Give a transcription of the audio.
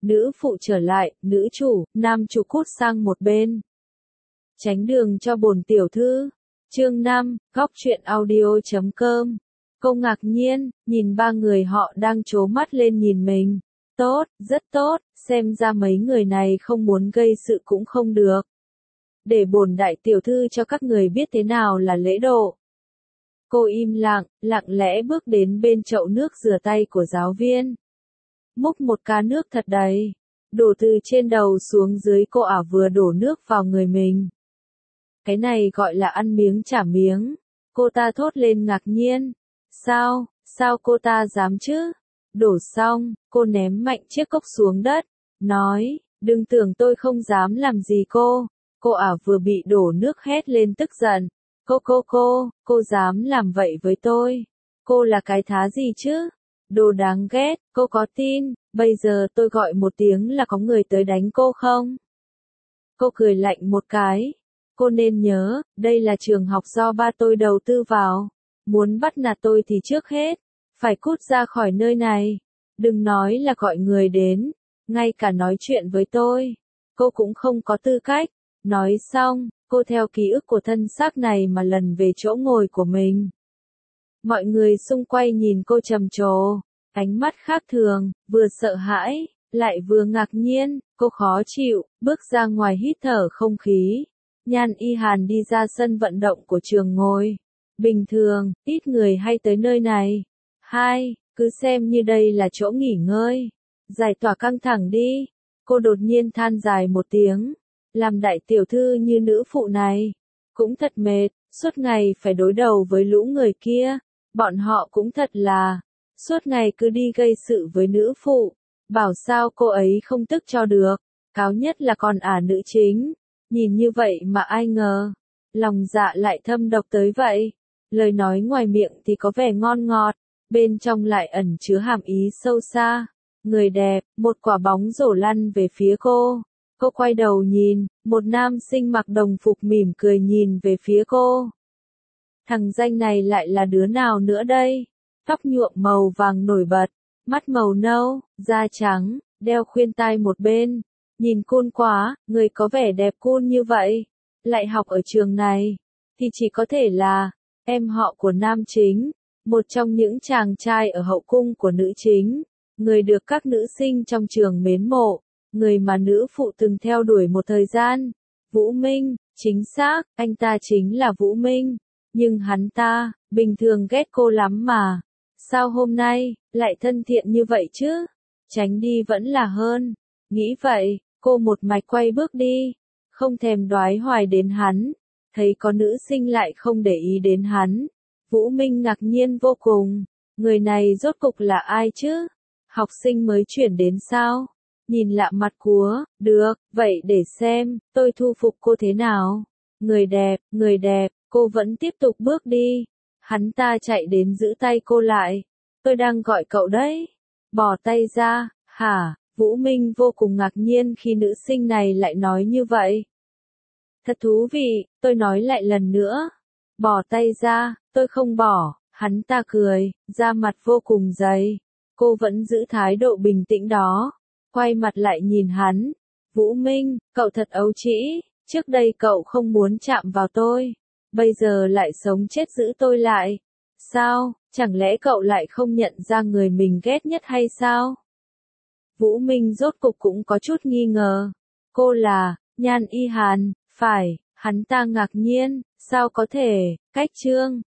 Nữ phụ trở lại, nữ chủ, nam chủ cút sang một bên. Tránh đường cho bổn tiểu thư. Chương 5, góc truyện audio.com. Cô ngạc nhiên, nhìn ba người họ đang trố mắt lên nhìn mình. Tốt, rất tốt, xem ra mấy người này không muốn gây sự cũng không được. Để bổn đại tiểu thư cho các người biết thế nào là lễ độ. Cô im lặng, lặng lẽ bước đến bên chậu nước rửa tay của giáo viên. Múc một cá nước thật đầy, đổ từ trên đầu xuống dưới, cô ả vừa đổ nước vào người mình. Cái này gọi là ăn miếng trả miếng. Cô ta thốt lên ngạc nhiên. Sao cô ta dám chứ? Đổ xong, cô ném mạnh chiếc cốc xuống đất, nói, đừng tưởng tôi không dám làm gì cô. Cô ả vừa bị đổ nước hét lên tức giận. Cô dám làm vậy với tôi. Cô là cái thá gì chứ? Đồ đáng ghét, cô có tin, bây giờ tôi gọi một tiếng là có người tới đánh cô không? Cô cười lạnh một cái. Cô nên nhớ, đây là trường học do ba tôi đầu tư vào. Muốn bắt nạt tôi thì trước hết, phải cút ra khỏi nơi này. Đừng nói là gọi người đến, ngay cả nói chuyện với tôi, cô cũng không có tư cách. Nói xong, cô theo ký ức của thân xác này mà lần về chỗ ngồi của mình. Mọi người xung quanh nhìn cô trầm trồ, ánh mắt khác thường, vừa sợ hãi, lại vừa ngạc nhiên, cô khó chịu, bước ra ngoài hít thở không khí. Nhan Y Hàn đi ra sân vận động của trường ngồi. Bình thường, ít người hay tới nơi này. Cứ xem như đây là chỗ nghỉ ngơi. Giải tỏa căng thẳng đi. Cô đột nhiên than dài một tiếng. Làm đại tiểu thư như nữ phụ này, cũng thật mệt, suốt ngày phải đối đầu với lũ người kia. Bọn họ cũng thật là, suốt ngày cứ đi gây sự với nữ phụ. Bảo sao cô ấy không tức cho được. Cáo nhất là còn ả nữ chính. Nhìn như vậy mà ai ngờ, lòng dạ lại thâm độc tới vậy. Lời nói ngoài miệng thì có vẻ ngon ngọt, bên trong lại ẩn chứa hàm ý sâu xa. Người đẹp, một quả bóng rổ lăn về phía cô. Cô quay đầu nhìn, một nam sinh mặc đồng phục mỉm cười nhìn về phía cô. Thằng danh này lại là đứa nào nữa đây? Tóc nhuộm màu vàng nổi bật, mắt màu nâu, da trắng, đeo khuyên tai một bên. Nhìn cool quá, người có vẻ đẹp cool như vậy, lại học ở trường này, thì chỉ có thể là em họ của nam chính, một trong những chàng trai ở hậu cung của nữ chính, người được các nữ sinh trong trường mến mộ, người mà nữ phụ từng theo đuổi một thời gian. Vũ Minh, chính xác, anh ta chính là Vũ Minh, nhưng hắn ta, bình thường ghét cô lắm mà. Sao hôm nay, lại thân thiện như vậy chứ? Tránh đi vẫn là hơn. Nghĩ vậy, cô một mạch quay bước đi, không thèm đoái hoài đến hắn. Thấy có nữ sinh lại không để ý đến hắn. Vũ Minh ngạc nhiên vô cùng. Người này rốt cục là ai chứ? Học sinh mới chuyển đến sao? Nhìn lạ mặt cúa, được, vậy để xem, tôi thu phục cô thế nào? Người đẹp, cô vẫn tiếp tục bước đi. Hắn ta chạy đến giữ tay cô lại. Tôi đang gọi cậu đấy. Bỏ tay ra, hả? Vũ Minh vô cùng ngạc nhiên khi nữ sinh này lại nói như vậy. Thật thú vị, tôi nói lại lần nữa. Bỏ tay ra, tôi không bỏ. Hắn ta cười, da mặt vô cùng dày. Cô vẫn giữ thái độ bình tĩnh đó. Quay mặt lại nhìn hắn. Vũ Minh, cậu thật ấu trĩ. Trước đây cậu không muốn chạm vào tôi. Bây giờ lại sống chết giữ tôi lại. Sao, chẳng lẽ cậu lại không nhận ra người mình ghét nhất hay sao? Vũ Minh rốt cục cũng có chút nghi ngờ. Cô là Nhan Y Hàn, phải? Hắn ta ngạc nhiên, sao có thể? Cách chương